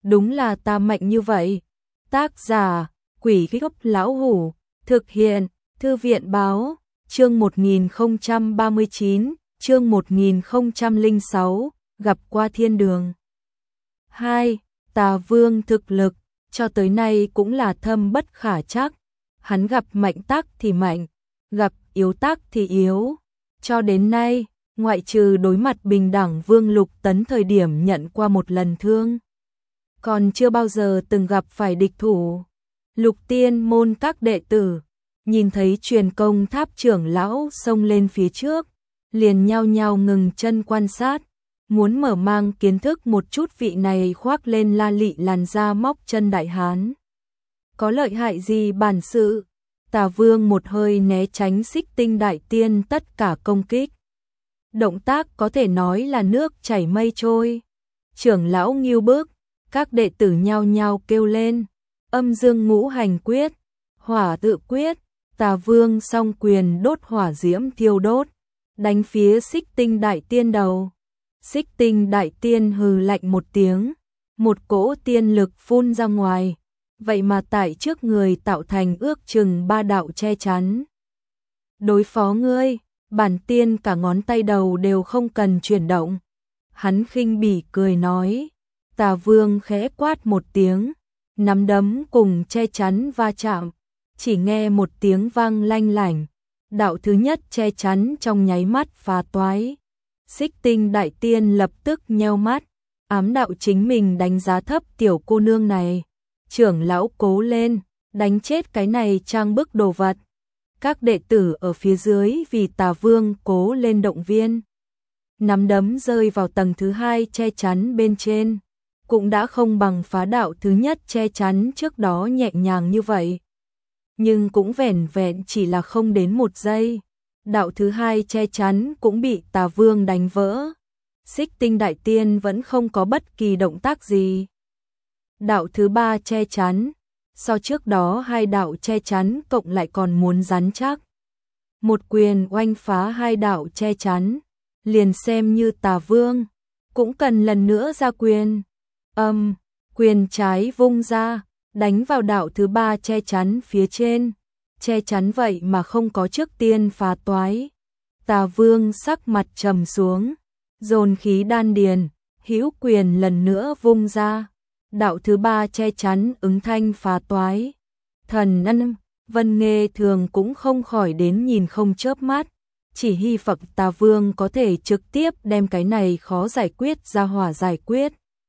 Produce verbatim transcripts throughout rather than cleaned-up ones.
đúng là ta mạnh như vậy. Tác giả, Quỷ Gốc Lão Hủ, thực hiện, Thư viện Báo, chương một nghìn không trăm ba mươi chín, chương một nghìn không trăm lẻ sáu, gặp qua thiên đường. hai. Tà Vương thực lực, cho tới nay cũng là thâm bất khả trắc. Hắn gặp mạnh tác thì mạnh, gặp yếu tác thì yếu. Cho đến nay, ngoại trừ đối mặt bình đẳng Vương Lục Tấn thời điểm nhận qua một lần thương, còn chưa bao giờ từng gặp phải địch thủ. Lục Tiên môn các đệ tử, nhìn thấy truyền công tháp trưởng lão xông lên phía trước, liền nhao nhao ngừng chân quan sát, muốn mở mang kiến thức một chút vị này khoác lên la lị làn da móc chân đại hán. Có lợi hại gì bản sự? Tà Vương một hơi né tránh Xích Tinh đại tiên tất cả công kích. Động tác có thể nói là nước chảy mây trôi. Trưởng lão nghiêu bước, các đệ tử nhao nhao kêu lên. Âm dương ngũ hành quyết, hỏa tự quyết, Tà Vương song quyền đốt hỏa diễm thiêu đốt, đánh phía Xích Tinh đại tiên đầu. Xích Tinh đại tiên hừ lạnh một tiếng, một cỗ tiên lực phun ra ngoài, vậy mà tại trước người tạo thành ước chừng ba đạo che chắn. Đối phó ngươi, bản tiên cả ngón tay đầu đều không cần chuyển động. Hắn khinh bỉ cười nói. Tà Vương khẽ quát một tiếng, nắm đấm cùng che chắn va chạm, chỉ nghe một tiếng vang lanh lảnh, đạo thứ nhất che chắn trong nháy mắt phá toái. Xích Tinh đại tiên lập tức nheo mắt, ám đạo chính mình đánh giá thấp tiểu cô nương này. Trưởng lão cố lên, đánh chết cái này trang bức đồ vật. Các đệ tử ở phía dưới vì Tà Vương cố lên động viên. Nắm đấm rơi vào tầng thứ hai che chắn bên trên, cũng đã không bằng phá đạo thứ nhất che chắn trước đó nhẹ nhàng như vậy. Nhưng cũng vẻn vẹn chỉ là không đến một giây, đạo thứ hai che chắn cũng bị Tà Vương đánh vỡ. Xích Tinh đại tiên vẫn không có bất kỳ động tác gì. Đạo thứ ba che chắn, so trước đó hai đạo che chắn cộng lại còn muốn rắn chắc. Một quyền oanh phá hai đạo che chắn, liền xem như Tà Vương cũng cần lần nữa ra quyền. Âm, um, quyền trái vung ra, đánh vào đạo thứ ba che chắn phía trên. Che chắn vậy mà không có trước tiên phá toái. Tà Vương sắc mặt trầm xuống, dồn khí đan điền, hữu quyền lần nữa vung ra. Đạo thứ ba che chắn ứng thanh phá toái. Thần ân, Vân Nghê thường cũng không khỏi đến nhìn không chớp mắt, chỉ hy vọng Tà Vương có thể trực tiếp đem cái này khó giải quyết ra hỏa giải quyết.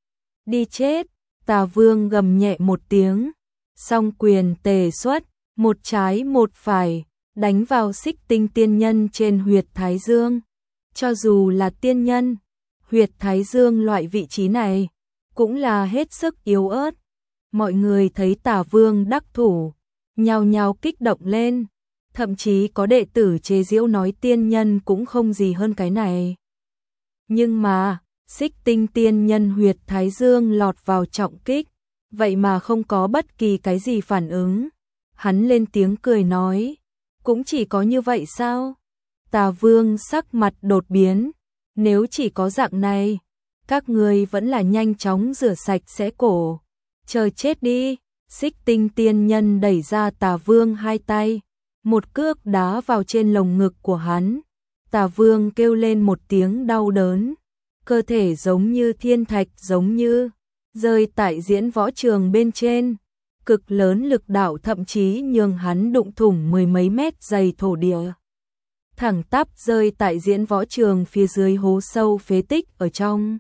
Đi chết, Tà Vương gầm nhẹ một tiếng, song quyền tề xuất, một trái một phải, đánh vào Xích Tinh tiên nhân trên huyệt thái dương. Cho dù là tiên nhân, huyệt thái dương loại vị trí này cũng là hết sức yếu ớt. Mọi người thấy Tà Vương đắc thủ, nhao nhao kích động lên, thậm chí có đệ tử chế giễu nói tiên nhân cũng không gì hơn cái này. Nhưng mà, Xích Tinh tiên nhân huyệt thái dương lọt vào trọng kích, vậy mà không có bất kỳ cái gì phản ứng. Hắn lên tiếng cười nói, cũng chỉ có như vậy sao? Tà Vương sắc mặt đột biến, nếu chỉ có dạng này, các người vẫn là nhanh chóng rửa sạch sẽ cổ, chờ chết đi. Xích Tinh tiên nhân đẩy ra Tà Vương hai tay, một cước đá vào trên lồng ngực của hắn. Tà Vương kêu lên một tiếng đau đớn, cơ thể giống như thiên thạch giống như rơi tại diễn võ trường bên trên, cực lớn lực đạo thậm chí nhường hắn đụng thủng mười mấy mét dày thổ địa, thẳng tắp rơi tại diễn võ trường phía dưới hố sâu phế tích ở trong.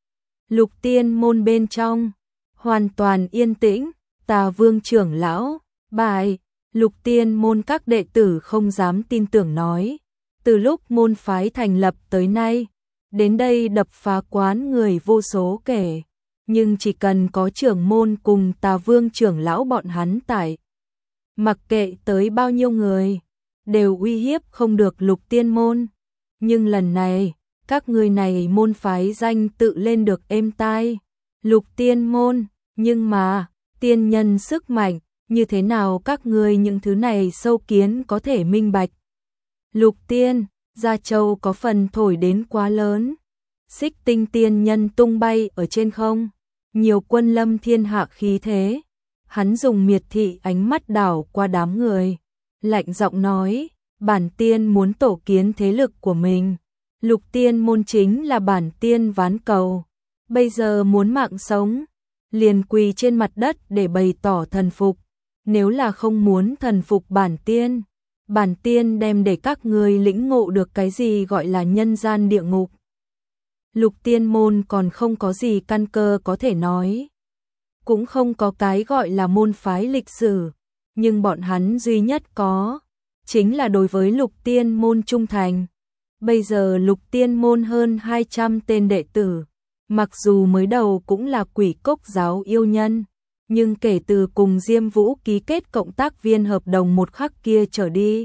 Lục Tiên môn bên trong hoàn toàn yên tĩnh. Tà Vương trưởng lão bài. Lục Tiên môn các đệ tử không dám tin tưởng nói, từ lúc môn phái thành lập tới nay, đến đây đập phá quán người vô số kể, nhưng chỉ cần có trưởng môn cùng Tà Vương trưởng lão bọn hắn tại, mặc kệ tới bao nhiêu người, đều uy hiếp không được Lục Tiên môn. Nhưng lần này, các người này môn phái danh tự lên được êm tai, Lục Tiên môn, nhưng mà, tiên nhân sức mạnh, như thế nào các người những thứ này sâu kiến có thể minh bạch. Lục Tiên, Gia Châu có phần thổi đến quá lớn. Xích Tinh tiên nhân tung bay ở trên không, nhiều quân lâm thiên hạ khí thế. Hắn dùng miệt thị ánh mắt đảo qua đám người, lạnh giọng nói, bản tiên muốn tổ kiến thế lực của mình. Lục tiên môn chính là bản tiên ván cầu. Bây giờ muốn mạng sống, liền quỳ trên mặt đất để bày tỏ thần phục. Nếu là không muốn thần phục bản tiên, bản tiên đem để các ngươi lĩnh ngộ được cái gì gọi là nhân gian địa ngục. Lục tiên môn còn không có gì căn cơ có thể nói, cũng không có cái gọi là môn phái lịch sử, nhưng bọn hắn duy nhất có, chính là đối với lục tiên môn trung thành. Bây giờ lục tiên môn hơn hai trăm tên đệ tử, mặc dù mới đầu cũng là Quỷ Cốc giáo yêu nhân, nhưng kể từ cùng Diêm Vũ ký kết cộng tác viên hợp đồng một khắc kia trở đi,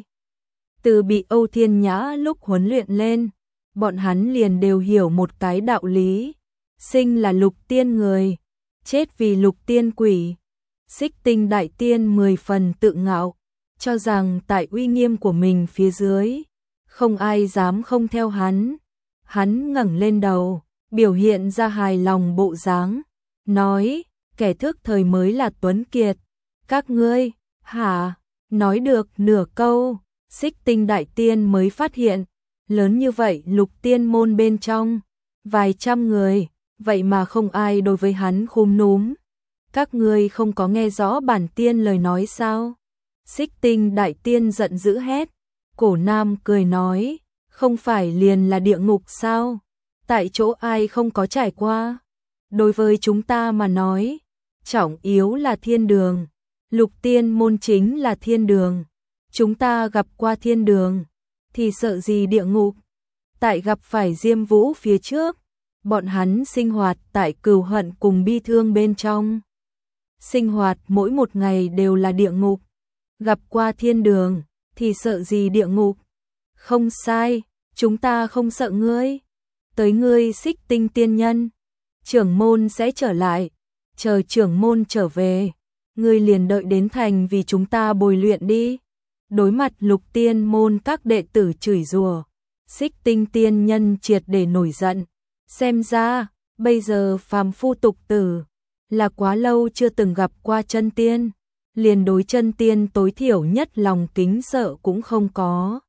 từ bị Âu Thiên Nhã lúc huấn luyện lên, bọn hắn liền đều hiểu một cái đạo lý, sinh là lục tiên người, chết vì lục tiên quỷ. Xích Tinh đại tiên mười phần tự ngạo, cho rằng tại uy nghiêm của mình phía dưới, không ai dám không theo hắn. Hắn ngẩng lên đầu, biểu hiện ra hài lòng bộ dáng, nói, kẻ thức thời mới là tuấn kiệt. Các ngươi, hả? Nói được nửa câu, Xích Tinh đại tiên mới phát hiện, lớn như vậy lục tiên môn bên trong, vài trăm người, vậy mà không ai đối với hắn khúm núm. Các ngươi không có nghe rõ bản tiên lời nói sao? Xích Tinh đại tiên giận dữ hét. Cổ Nam cười nói, không phải liền là địa ngục sao? Tại chỗ ai không có trải qua? Đối với chúng ta mà nói, trọng yếu là thiên đường. Lục tiên môn chính là thiên đường. Chúng ta gặp qua thiên đường, thì sợ gì địa ngục? Tại gặp phải Diêm Vũ phía trước, bọn hắn sinh hoạt tại cừu hận cùng bi thương bên trong. Sinh hoạt mỗi một ngày đều là địa ngục. Gặp qua thiên đường, thì sợ gì địa ngục? Không sai, chúng ta không sợ ngươi. Tới ngươi Xích Tinh tiên nhân, trưởng môn sẽ trở lại. Chờ trưởng môn trở về, ngươi liền đợi đến thành vì chúng ta bồi luyện đi. Đối mặt lục tiên môn các đệ tử chửi rủa, Xích Tinh tiên nhân triệt để nổi giận. Xem ra, bây giờ phàm phu tục tử, là quá lâu chưa từng gặp qua chân tiên, liền đối chân tiên tối thiểu nhất lòng kính sợ cũng không có.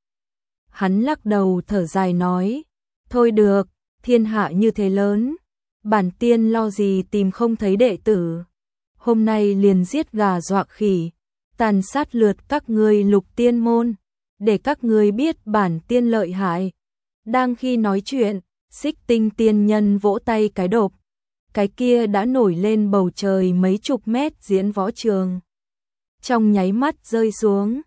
Hắn lắc đầu thở dài nói, thôi được, thiên hạ như thế lớn, bản tiên lo gì tìm không thấy đệ tử. Hôm nay liền giết gà dọa khỉ, tàn sát lượt các ngươi lục tiên môn, để các ngươi biết bản tiên lợi hại. Đang khi nói chuyện, Xích Tinh tiên nhân vỗ tay cái đột, cái kia đã nổi lên bầu trời mấy chục mét diễn võ trường, trong nháy mắt rơi xuống.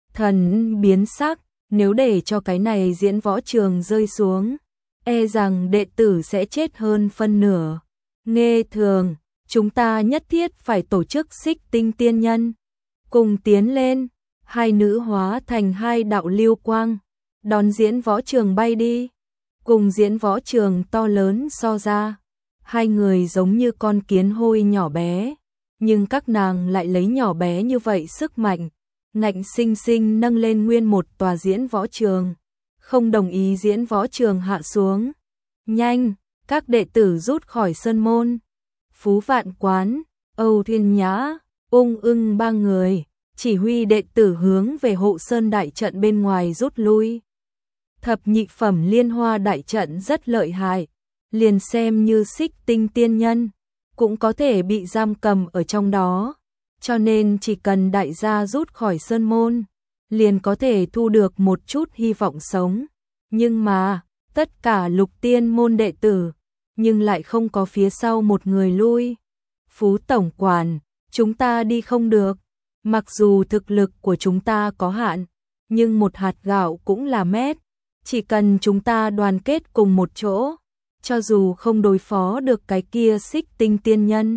Thần biến sắc, nếu để cho cái này diễn võ trường rơi xuống, e rằng đệ tử sẽ chết hơn phân nửa. Nghe thường, chúng ta nhất thiết phải tổ chức Xích Tinh tiên nhân, cùng tiến lên. Hai nữ hóa thành hai đạo lưu quang, đón diễn võ trường bay đi. Cùng diễn võ trường to lớn so ra, hai người giống như con kiến hôi nhỏ bé, nhưng các nàng lại lấy nhỏ bé như vậy sức mạnh, ngạnh sinh sinh nâng lên nguyên một tòa diễn võ trường, không đồng ý diễn võ trường hạ xuống. Nhanh, các đệ tử rút khỏi sân môn. Phú Vạn Quán, Âu Thiên Nhã, Ung Ưng ba người, chỉ huy đệ tử hướng về hộ sơn đại trận bên ngoài rút lui. Thập nhị phẩm liên hoa đại trận rất lợi hại, liền xem như Xích Tinh tiên nhân, cũng có thể bị giam cầm ở trong đó, cho nên chỉ cần đại gia rút khỏi sơn môn, liền có thể thu được một chút hy vọng sống. Nhưng mà, tất cả lục tiên môn đệ tử, nhưng lại không có phía sau một người lui. Phú tổng quản, chúng ta đi không được, mặc dù thực lực của chúng ta có hạn, nhưng một hạt gạo cũng là mét. Chỉ cần chúng ta đoàn kết cùng một chỗ, cho dù không đối phó được cái kia Xích Tinh tiên nhân,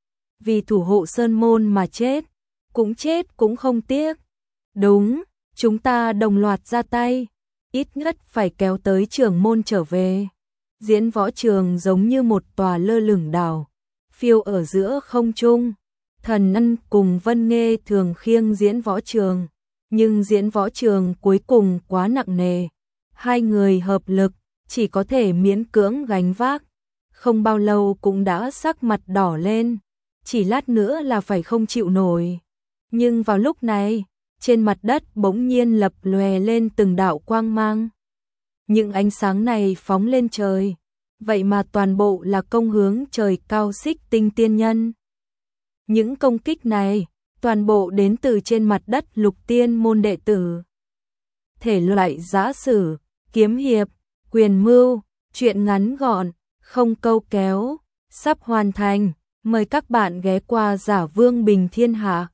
vì thủ hộ sơn môn mà chết, cũng chết cũng không tiếc. Đúng, chúng ta đồng loạt ra tay, ít nhất phải kéo tới trưởng môn trở về. Diễn võ trường giống như một tòa lơ lửng đảo, phiêu ở giữa không trung. Thần Ân cùng Vân Nghê thường khiêng diễn võ trường, nhưng diễn võ trường cuối cùng quá nặng nề. Hai người hợp lực, chỉ có thể miễn cưỡng gánh vác. không bao lâu cũng đã sắc mặt đỏ lên, chỉ lát nữa là phải không chịu nổi. Nhưng vào lúc này, trên mặt đất bỗng nhiên lập lòe lên từng đạo quang mang. Những ánh sáng này phóng lên trời, vậy mà toàn bộ là công hướng trời cao Xích Tinh tiên nhân. Những công kích này, toàn bộ đến từ trên mặt đất Lục Tiên môn đệ tử. Thể loại giã sử, kiếm hiệp, quyền mưu, truyện ngắn gọn, không câu kéo, sắp hoàn thành. Mời các bạn ghé qua Giả Vương Bình Thiên Hạ.